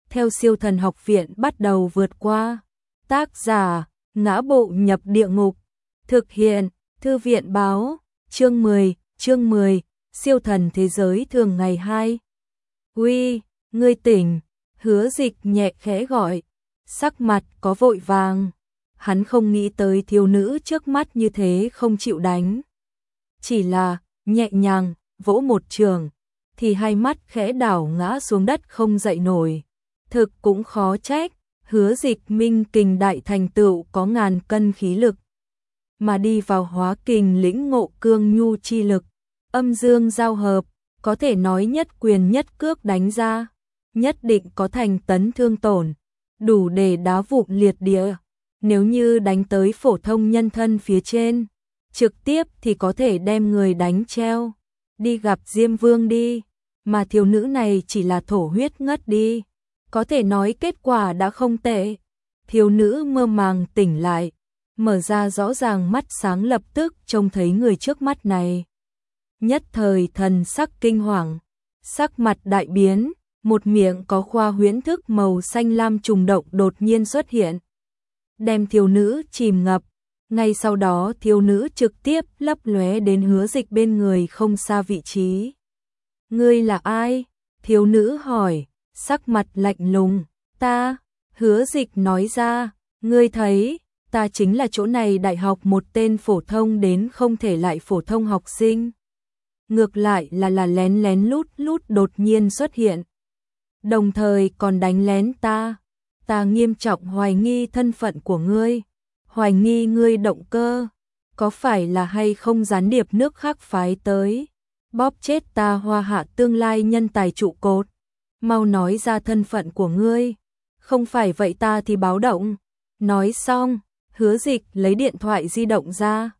theo Siêu Thần Học Viện bắt đầu vượt qua. Tác giả: Ngã Bộ Nhập Địa Ngục. Thực hiện: Thư viện báo. Chương 10, Siêu Thần Thế Giới Thường Ngày 2. Uy, ngươi tỉnh. Hứa Dịch nhẹ khẽ gọi, sắc mặt có vội vàng. Hắn không nghĩ tới thiếu nữ trước mắt như thế không chịu đánh. Chỉ là nhẹ nhàng vỗ một trường, thì hai mắt khẽ đảo ngã xuống đất không dậy nổi. Thực cũng khó trách, Hứa Dịch minh kình đại thành tựu có ngàn cân khí lực, mà đi vào hóa kình lĩnh ngộ cương nhu chi lực, âm dương giao hợp, có thể nói nhất quyền nhất cước đánh ra, nhất định có thành tấn thương tổn, đủ để đá vụn liệt địa. Nếu như đánh tới phổ thông nhân thân phía trên, trực tiếp thì có thể đem người đánh treo, đi gặp Diêm Vương đi, mà thiếu nữ này chỉ là thổ huyết ngất đi, có thể nói kết quả đã không tệ. Thiếu nữ mơ màng tỉnh lại, mở ra rõ ràng mắt sáng lập tức trông thấy người trước mắt này. Nhất thời thần sắc kinh hoàng, sắc mặt đại biến, một miệng có khoa huyễn thức màu xanh lam trùng động đột nhiên xuất hiện, đem thiếu nữ chìm ngập. Ngay sau đó thiếu nữ trực tiếp lấp lóe đến Hứa Dịch bên người không xa vị trí. Ngươi là ai? Thiếu nữ hỏi, sắc mặt lạnh lùng. Ta, Hứa Dịch nói ra, ngươi thấy, ta chính là chỗ này đại học một tên phổ thông đến không thể lại phổ thông học sinh. Ngược lại là lén lén lút lút đột nhiên xuất hiện, đồng thời còn đánh lén ta. Ta nghiêm trọng hoài nghi thân phận của ngươi, hoài nghi ngươi động cơ, có phải là hay không gián điệp nước khác phái tới, bóp chết ta Hoa Hạ tương lai nhân tài trụ cột, mau nói ra thân phận của ngươi, không phải vậy ta thì báo động. Nói xong, Hứa Dịch lấy điện thoại di động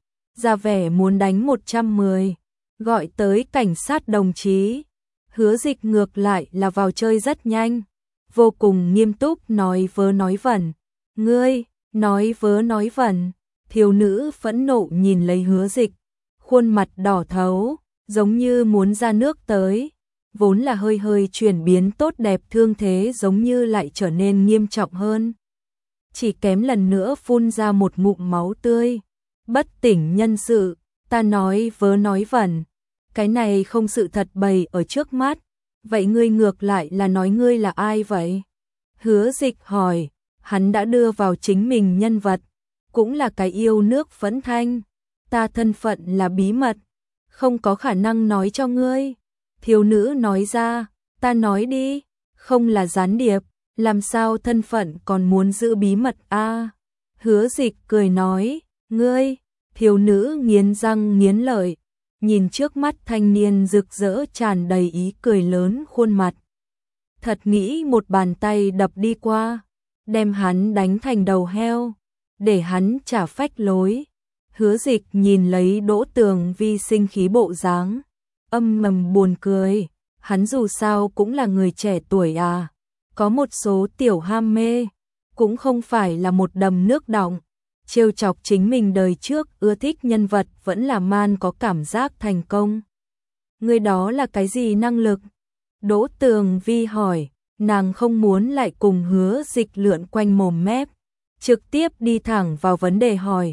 ra vẻ muốn đánh 110, gọi tới cảnh sát đồng chí. Hứa Dịch ngược lại là vào chơi rất nhanh, vô cùng nghiêm túc nói vớ nói vẩn. Ngươi, nói vớ nói vẩn. Thiếu nữ phẫn nộ nhìn lấy Hứa Dịch, khuôn mặt đỏ thấu, giống như muốn ra nước tới. Vốn là hơi hơi chuyển biến tốt đẹp thương thế giống như lại trở nên nghiêm trọng hơn. Chỉ kém lần nữa phun ra một ngụm máu tươi. Bất tỉnh nhân sự, ta nói vớ nói vẩn. Cái này không sự thật bày ở trước mắt. Vậy ngươi ngược lại là nói ngươi là ai vậy? Hứa Dịch hỏi, hắn đã đưa vào chính mình nhân vật, cũng là cái yêu nước phẫn thanh. Ta thân phận là bí mật, không có khả năng nói cho ngươi. Thiếu nữ nói ra, ta nói đi, không là gián điệp, làm sao thân phận còn muốn giữ bí mật a? Hứa Dịch cười nói, ngươi. Thiếu nữ nghiến răng nghiến lợi, nhìn trước mắt thanh niên rực rỡ tràn đầy ý cười lớn khuôn mặt. Thật nghĩ một bàn tay đập đi qua, đem hắn đánh thành đầu heo, để hắn trả phách lối. Hứa Dịch nhìn lấy Đỗ Tường Vi sinh khí bộ dáng, âm mầm buồn cười, hắn dù sao cũng là người trẻ tuổi à, có một số tiểu ham mê, cũng không phải là một đầm nước đọng. Trêu chọc chính mình đời trước ưa thích nhân vật vẫn là man có cảm giác thành công. Người đó là cái gì năng lực? Đỗ Tường Vi hỏi, nàng không muốn lại cùng Hứa Dịch lượn quanh mồm mép, trực tiếp đi thẳng vào vấn đề hỏi.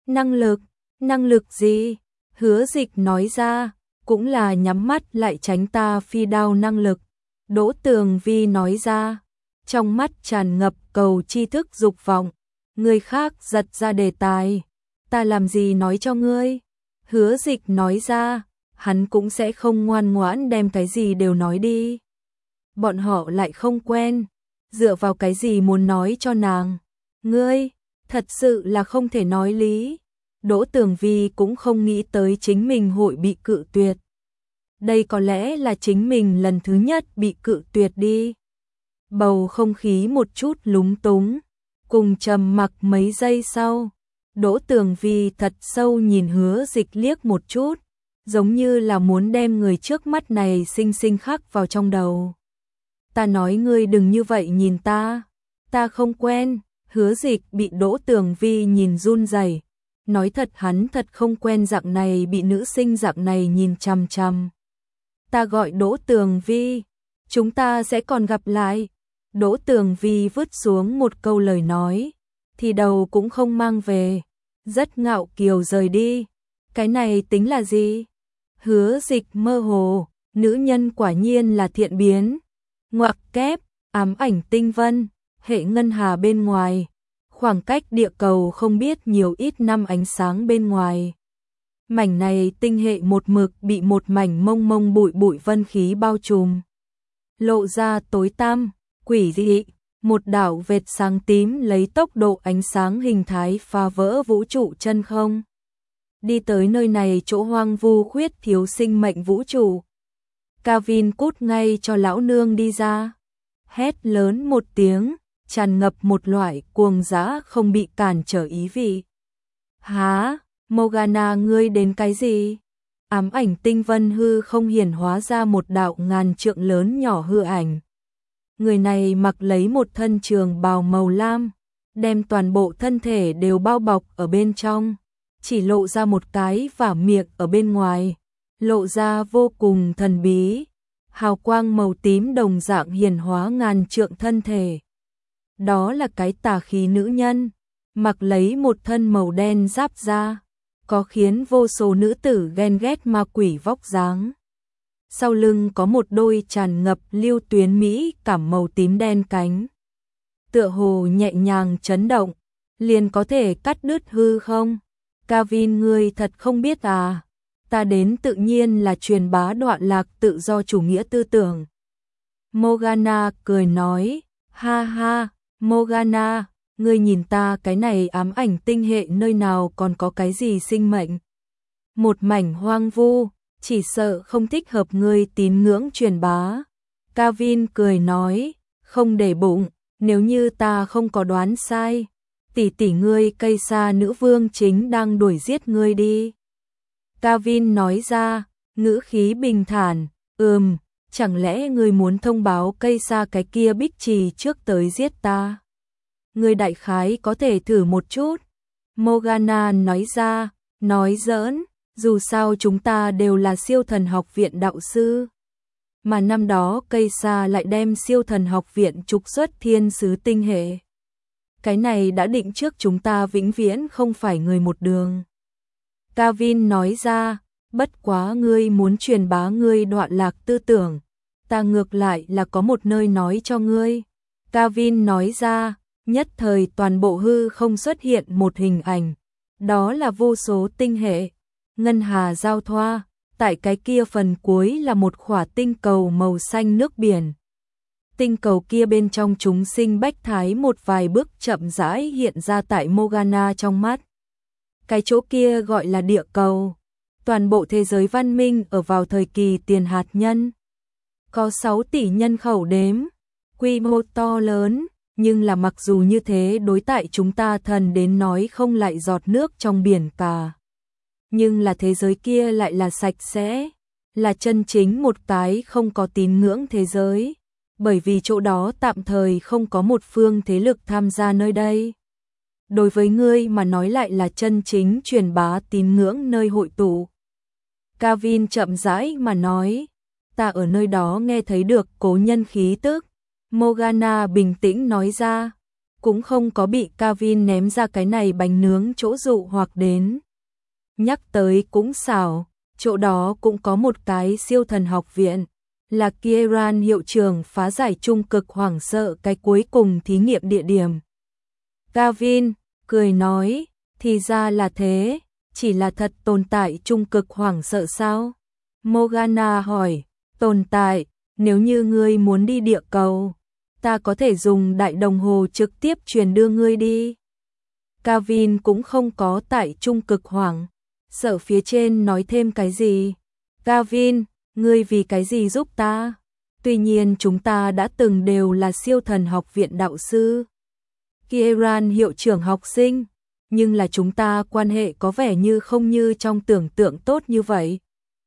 Năng lực gì? Hứa Dịch nói ra, cũng là nhắm mắt lại tránh ta phi đao năng lực. Đỗ Tường Vi nói ra, trong mắt tràn ngập cầu tri thức dục vọng. Người khác giật ra đề tài, ta làm gì nói cho ngươi? Hứa Dịch nói ra, hắn cũng sẽ không ngoan ngoãn đem cái gì đều nói đi. Bọn họ lại không quen, dựa vào cái gì muốn nói cho nàng? Ngươi, thật sự là không thể nói lý. Đỗ Tường Vi cũng không nghĩ tới chính mình hội bị cự tuyệt. Đây có lẽ là chính mình lần thứ nhất bị cự tuyệt đi. Bầu không khí một chút lúng túng, cùng trầm mặc mấy giây sau, Đỗ Tường Vi thật sâu nhìn Hứa Dịch liếc một chút, giống như là muốn đem người trước mắt này xinh xinh khắc vào trong đầu. Ta nói ngươi đừng như vậy nhìn ta không quen. Hứa Dịch bị Đỗ Tường Vi nhìn run rẩy, nói thật hắn thật không quen dạng này bị nữ sinh dạng này nhìn chằm chằm. Ta gọi Đỗ Tường Vi, chúng ta sẽ còn gặp lại. Đỗ Tường Vi vứt xuống một câu lời nói, thì đầu cũng không mang về, rất ngạo kiều rời đi. Cái này tính là gì? Hứa Dịch mơ hồ, nữ nhân quả nhiên là thiện biến. Ngoặc kép, ám ảnh tinh vân, hệ ngân hà bên ngoài, khoảng cách địa cầu không biết nhiều ít năm ánh sáng bên ngoài. Mảnh này tinh hệ một mực bị một mảnh mông mông bụi bụi vân khí bao trùm. Lộ ra tối tăm, quỷ dị, một đảo vệt sáng tím lấy tốc độ ánh sáng hình thái phá vỡ vũ trụ chân không. Đi tới nơi này chỗ hoang vu khuyết thiếu sinh mệnh vũ trụ. Kavin cút ngay cho lão nương đi ra. Hét lớn một tiếng, tràn ngập một loại cuồng dã không bị cản trở ý vị. Há, Morgana ngươi đến cái gì? Ám ảnh tinh vân hư không hiển hóa ra một đạo ngàn trượng lớn nhỏ hư ảnh. Người này mặc lấy một thân trường bào màu lam, đem toàn bộ thân thể đều bao bọc ở bên trong, chỉ lộ ra một cái vả miệng ở bên ngoài, lộ ra vô cùng thần bí. Hào quang màu tím đồng dạng hiển hóa ngàn trượng thân thể. Đó là cái tà khí nữ nhân, mặc lấy một thân màu đen giáp da, có khiến vô số nữ tử ghen ghét ma quỷ vóc dáng. Sau lưng có một đôi tràn ngập lưu tuyến mỹ cảm màu tím đen cánh. Tựa hồ nhẹ nhàng chấn động, liền có thể cắt đứt hư không? Kavin ngươi thật không biết à? Ta đến tự nhiên là truyền bá đoạn lạc tự do chủ nghĩa tư tưởng. Morgana cười nói, ha ha, Morgana, ngươi nhìn ta cái này ám ảnh tinh hệ nơi nào còn có cái gì sinh mệnh. Một mảnh hoang vu, chỉ sợ không thích hợp ngươi tín ngưỡng truyền bá. Kavin cười nói, không để bụng, nếu như ta không có đoán sai, tỷ tỷ ngươi cây sa nữ vương chính đang đuổi giết ngươi đi. Kavin nói ra, ngữ khí bình thản, chẳng lẽ ngươi muốn thông báo cây sa cái kia bích trì trước tới giết ta? Ngươi đại khái có thể thử một chút. Morgana nói ra, nói giỡn, dù sao chúng ta đều là siêu thần học viện đạo sư. Mà năm đó cây sa lại đem siêu thần học viện trục xuất thiên sứ tinh hệ. Cái này đã định trước chúng ta vĩnh viễn không phải người một đường. Kavin nói ra, bất quá ngươi muốn truyền bá ngươi đoạn lạc tư tưởng, ta ngược lại là có một nơi nói cho ngươi. Kavin nói ra, nhất thời toàn bộ hư không xuất hiện một hình ảnh, đó là vô số tinh hệ, ngân hà giao thoa, tại cái kia phần cuối là một khỏa tinh cầu màu xanh nước biển. Tinh cầu kia bên trong chúng sinh bách thái một vài bước chậm rãi hiện ra tại Morgana trong mắt. Cái chỗ kia gọi là địa cầu. Toàn bộ thế giới văn minh ở vào thời kỳ tiền hạt nhân. Có 6 tỷ nhân khẩu đếm, quy mô to lớn, nhưng là mặc dù như thế đối tại chúng ta thần đến nói không lại giọt nước trong biển cả. Nhưng là thế giới kia lại là sạch sẽ, là chân chính một cái không có tín ngưỡng thế giới, bởi vì chỗ đó tạm thời không có một phương thế lực tham gia nơi đây. Đối với ngươi mà nói lại là chân chính truyền bá tín ngưỡng nơi hội tụ. Kavin chậm rãi mà nói, ta ở nơi đó nghe thấy được cố nhân khí tức. Morgana bình tĩnh nói ra, cũng không có bị Kavin ném ra cái này bánh nướng chỗ dụ hoặc đến. Nhắc tới cũng xảo, chỗ đó cũng có một cái siêu thần học viện, là Kieran hiệu trưởng phá giải trung cực hoảng sợ cái cuối cùng thí nghiệm địa điểm. Kavin cười nói, thì ra là thế, chỉ là thật tồn tại trung cực hoảng sợ sao? Morgana hỏi, tồn tại, nếu như ngươi muốn đi địa cầu, ta có thể dùng đại đồng hồ trực tiếp truyền đưa ngươi đi. Kavin cũng không có tại trung cực hoảng sợ phía trên nói thêm cái gì. Kavin, ngươi vì cái gì giúp ta? Tuy nhiên chúng ta đã từng đều là siêu thần học viện đạo sư. Kieran hiệu trưởng học sinh, nhưng là chúng ta quan hệ có vẻ như không như trong tưởng tượng tốt như vậy.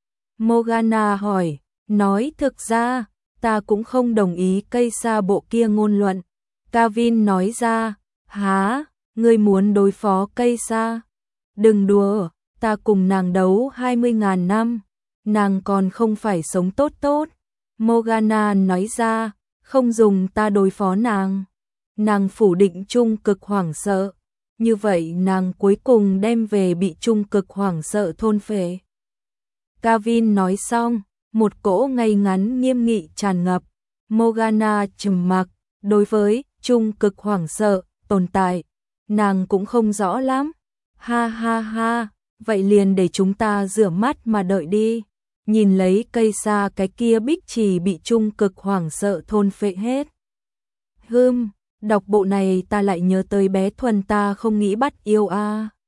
Morgana hỏi, nói thực ra, ta cũng không đồng ý cây sa bộ kia ngôn luận. Kavin nói ra, há, ngươi muốn đối phó cây sa? Đừng đùa, ta cùng nàng đấu 20.000 năm, nàng còn không phải sống tốt tốt. Morgana nói ra, không dùng ta đối phó nàng. Nàng phủ định trung cực hoảng sợ, như vậy nàng cuối cùng đem về bị trung cực hoảng sợ thôn phệ. Gavin nói xong, một cỗ ngây ngắn nghiêm nghị tràn ngập, Morgana trầm mặc, đối với trung cực hoảng sợ tồn tại, nàng cũng không rõ lắm. Ha ha ha, vậy liền để chúng ta rửa mắt mà đợi đi. Nhìn lấy cây xa cái kia bích chỉ bị trung cực hoảng sợ thôn phệ hết. Đọc bộ này ta lại nhớ tới bé Thuần ta không nghĩ bắt yêu a.